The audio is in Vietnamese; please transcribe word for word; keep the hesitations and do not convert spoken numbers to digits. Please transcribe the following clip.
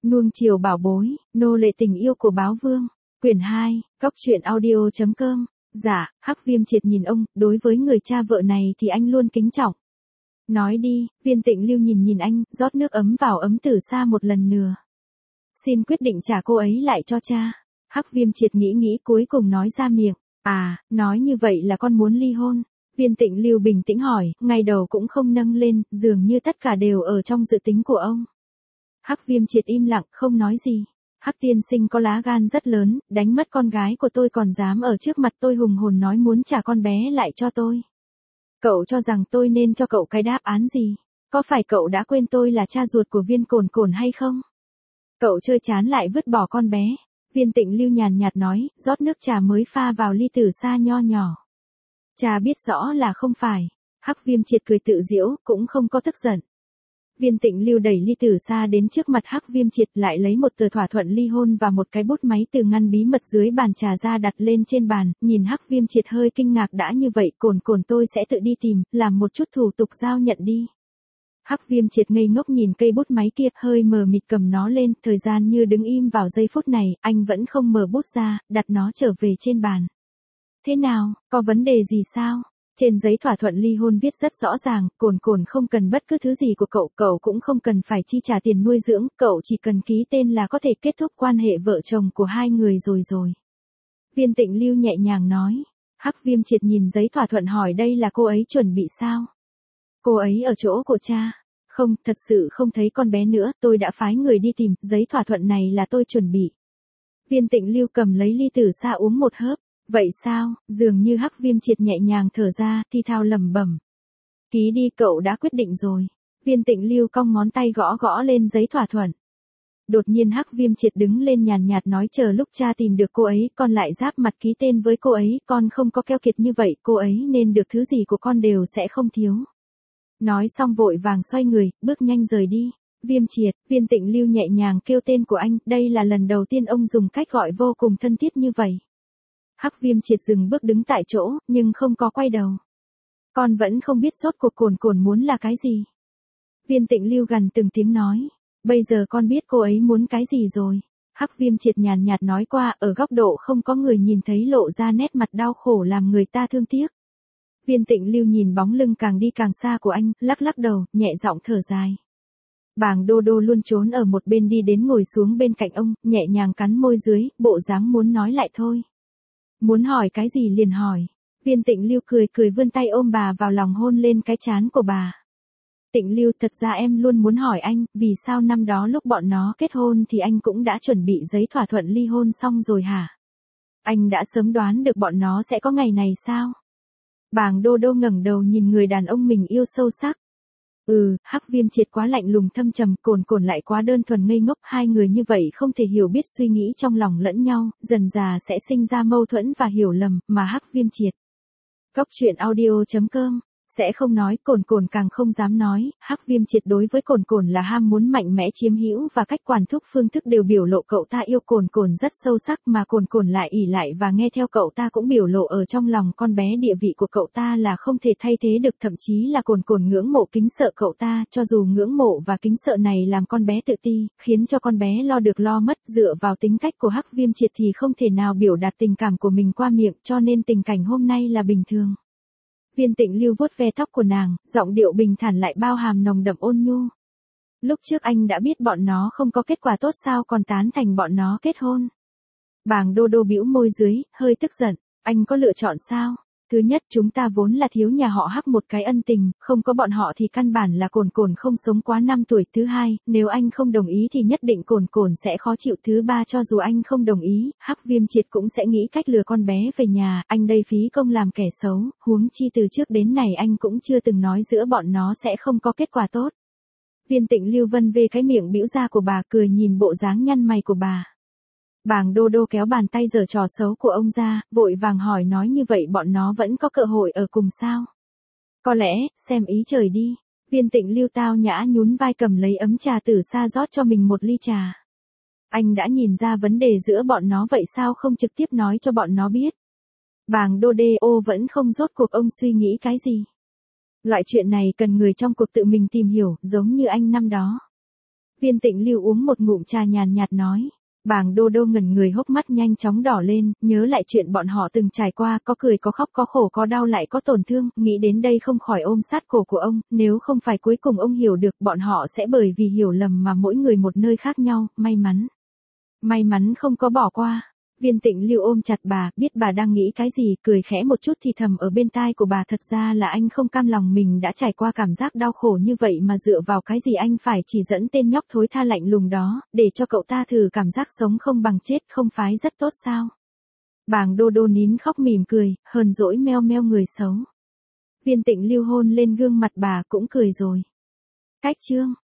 Nuông chiều bảo bối, nô lệ tình yêu của báo vương. Quyển hai, Cóc truyện audio chấm com. Dạ, Hắc Viêm Triệt nhìn ông, đối với người cha vợ này thì anh luôn kính trọng. Nói đi, Viên Tịnh Lưu nhìn nhìn anh, rót nước ấm vào ấm từ xa một lần nữa. Xin quyết định trả cô ấy lại cho cha. Hắc Viêm Triệt nghĩ nghĩ cuối cùng nói ra miệng. À, nói như vậy là con muốn ly hôn. Viên Tịnh Lưu bình tĩnh hỏi, ngay đầu cũng không nâng lên, dường như tất cả đều ở trong dự tính của ông. Hắc Viêm Triệt im lặng, không nói gì. Hắc tiên sinh có lá gan rất lớn, đánh mất con gái của tôi còn dám ở trước mặt tôi hùng hồn nói muốn trả con bé lại cho tôi. Cậu cho rằng tôi nên cho cậu cái đáp án gì? Có phải cậu đã quên tôi là cha ruột của Viên Cồn Cồn hay không? Cậu chơi chán lại vứt bỏ con bé. Viên Tịnh Lưu nhàn nhạt nói, rót nước trà mới pha vào ly từ xa nho nhỏ. Cha biết rõ là không phải. Hắc Viêm Triệt cười tự giễu, cũng không có tức giận. Viên Tịnh Lưu đẩy ly từ xa đến trước mặt Hắc Viêm Triệt, lại lấy một tờ thỏa thuận ly hôn và một cái bút máy từ ngăn bí mật dưới bàn trà ra đặt lên trên bàn, nhìn Hắc Viêm Triệt hơi kinh ngạc, đã như vậy Cồn Cồn tôi sẽ tự đi tìm, làm một chút thủ tục giao nhận đi. Hắc Viêm Triệt ngây ngốc nhìn cây bút máy kia, hơi mờ mịt cầm nó lên, thời gian như đứng im vào giây phút này, anh vẫn không mở bút ra, đặt nó trở về trên bàn. Thế nào, có vấn đề gì sao? Trên giấy thỏa thuận ly hôn viết rất rõ ràng, Cồn Cồn không cần bất cứ thứ gì của cậu, cậu cũng không cần phải chi trả tiền nuôi dưỡng, cậu chỉ cần ký tên là có thể kết thúc quan hệ vợ chồng của hai người rồi rồi. Viên Tịnh Lưu nhẹ nhàng nói. Hắc Viêm Triệt nhìn giấy thỏa thuận hỏi đây là cô ấy chuẩn bị sao? Cô ấy ở chỗ của cha. Không, thật sự không thấy con bé nữa, tôi đã phái người đi tìm, giấy thỏa thuận này là tôi chuẩn bị. Viên Tịnh Lưu cầm lấy ly từ xa uống một hớp. Vậy sao, dường như Hắc Viêm Triệt nhẹ nhàng thở ra, thi thao lẩm bẩm. Ký đi, cậu đã quyết định rồi. Viên Tịnh Lưu cong ngón tay gõ gõ lên giấy thỏa thuận. Đột nhiên Hắc Viêm Triệt đứng lên nhàn nhạt nói chờ lúc cha tìm được cô ấy, con lại giáp mặt ký tên với cô ấy, con không có keo kiệt như vậy, cô ấy nên được thứ gì của con đều sẽ không thiếu. Nói xong vội vàng xoay người, bước nhanh rời đi. Viêm Triệt, Viên Tịnh Lưu nhẹ nhàng kêu tên của anh, đây là lần đầu tiên ông dùng cách gọi vô cùng thân thiết như vậy. Hắc Viêm Triệt dừng bước đứng tại chỗ, nhưng không có quay đầu. Con vẫn không biết rốt cuộc Cồn Cồn muốn là cái gì. Viên Tịnh Lưu gần từng tiếng nói. Bây giờ con biết cô ấy muốn cái gì rồi. Hắc Viêm Triệt nhàn nhạt nói qua, ở góc độ không có người nhìn thấy lộ ra nét mặt đau khổ làm người ta thương tiếc. Viên Tịnh Lưu nhìn bóng lưng càng đi càng xa của anh, lắc lắc đầu, nhẹ giọng thở dài. Bàng Đô Đô luôn trốn ở một bên đi đến ngồi xuống bên cạnh ông, nhẹ nhàng cắn môi dưới, bộ dáng muốn nói lại thôi. Muốn hỏi cái gì liền hỏi. Viên Tịnh Lưu cười cười vươn tay ôm bà vào lòng hôn lên cái trán của bà. Tịnh Lưu, thật ra em luôn muốn hỏi anh, vì sao năm đó lúc bọn nó kết hôn thì anh cũng đã chuẩn bị giấy thỏa thuận ly hôn xong rồi hả? Anh đã sớm đoán được bọn nó sẽ có ngày này sao? Bàng Đô Đô ngẩng đầu nhìn người đàn ông mình yêu sâu sắc. Ừ, Hắc Viêm Triệt quá lạnh lùng thâm trầm, Cồn Cồn lại quá đơn thuần ngây ngốc, hai người như vậy không thể hiểu biết suy nghĩ trong lòng lẫn nhau, dần dà sẽ sinh ra mâu thuẫn và hiểu lầm, mà Hắc Viêm Triệt. Cóc truyện audio chấm com sẽ không nói, Cồn Cồn càng không dám nói, Hắc Viêm Triệt đối với Cồn Cồn là ham muốn mạnh mẽ chiếm hữu và cách quản thúc phương thức đều biểu lộ cậu ta yêu Cồn Cồn rất sâu sắc, mà Cồn Cồn lại ỷ lại và nghe theo cậu ta cũng biểu lộ ở trong lòng con bé địa vị của cậu ta là không thể thay thế được, thậm chí là Cồn Cồn ngưỡng mộ kính sợ cậu ta, cho dù ngưỡng mộ và kính sợ này làm con bé tự ti, khiến cho con bé lo được lo mất, dựa vào tính cách của Hắc Viêm Triệt thì không thể nào biểu đạt tình cảm của mình qua miệng, cho nên tình cảnh hôm nay là bình thường. Viên Tịnh Lưu vuốt ve tóc của nàng, giọng điệu bình thản lại bao hàm nồng đậm ôn nhu. Lúc trước anh đã biết bọn nó không có kết quả tốt sao còn tán thành bọn nó kết hôn. Bàng Đô Đô bĩu môi dưới, hơi tức giận, anh có lựa chọn sao? Thứ nhất, chúng ta vốn là thiếu nhà họ Hắc một cái ân tình, không có bọn họ thì căn bản là Cồn Cồn không sống quá năm tuổi. Thứ hai, nếu anh không đồng ý thì nhất định Cồn Cồn sẽ khó chịu. Thứ ba, cho dù anh không đồng ý, Hắc Viêm Triệt cũng sẽ nghĩ cách lừa con bé về nhà, anh đây phí công làm kẻ xấu, huống chi từ trước đến này anh cũng chưa từng nói giữa bọn nó sẽ không có kết quả tốt. Viên Tịnh Lưu vân về cái miệng bĩu ra của bà, cười nhìn bộ dáng nhăn mày của bà. Bàng Đô Đô kéo bàn tay giở trò xấu của ông ra, vội vàng hỏi nói như vậy bọn nó vẫn có cơ hội ở cùng sao? Có lẽ, xem ý trời đi. Viên Tịnh Lưu tao nhã nhún vai cầm lấy ấm trà từ xa rót cho mình một ly trà. Anh đã nhìn ra vấn đề giữa bọn nó vậy sao không trực tiếp nói cho bọn nó biết? Bàng Đô Đê ô vẫn không rốt cuộc ông suy nghĩ cái gì. Loại chuyện này cần người trong cuộc tự mình tìm hiểu, giống như anh năm đó. Viên Tịnh Lưu uống một ngụm trà nhàn nhạt nói. Bàng Đô Đô ngẩn người, hốc mắt nhanh chóng đỏ lên, nhớ lại chuyện bọn họ từng trải qua, có cười có khóc, có khổ có đau lại có tổn thương, nghĩ đến đây không khỏi ôm sát cổ của ông, nếu không phải cuối cùng ông hiểu được bọn họ sẽ bởi vì hiểu lầm mà mỗi người một nơi khác nhau, may mắn. May mắn không có bỏ qua. Viên Tịnh Lưu ôm chặt bà, biết bà đang nghĩ cái gì, cười khẽ một chút thì thầm ở bên tai của bà, thật ra là anh không cam lòng mình đã trải qua cảm giác đau khổ như vậy mà dựa vào cái gì anh phải chỉ dẫn tên nhóc thối tha lạnh lùng đó, để cho cậu ta thử cảm giác sống không bằng chết, không phải rất tốt sao? Bàng Đô Đô nín khóc mỉm cười, hờn dỗi meo meo người xấu. Viên Tịnh Lưu hôn lên gương mặt bà, cũng cười rồi. Cách chương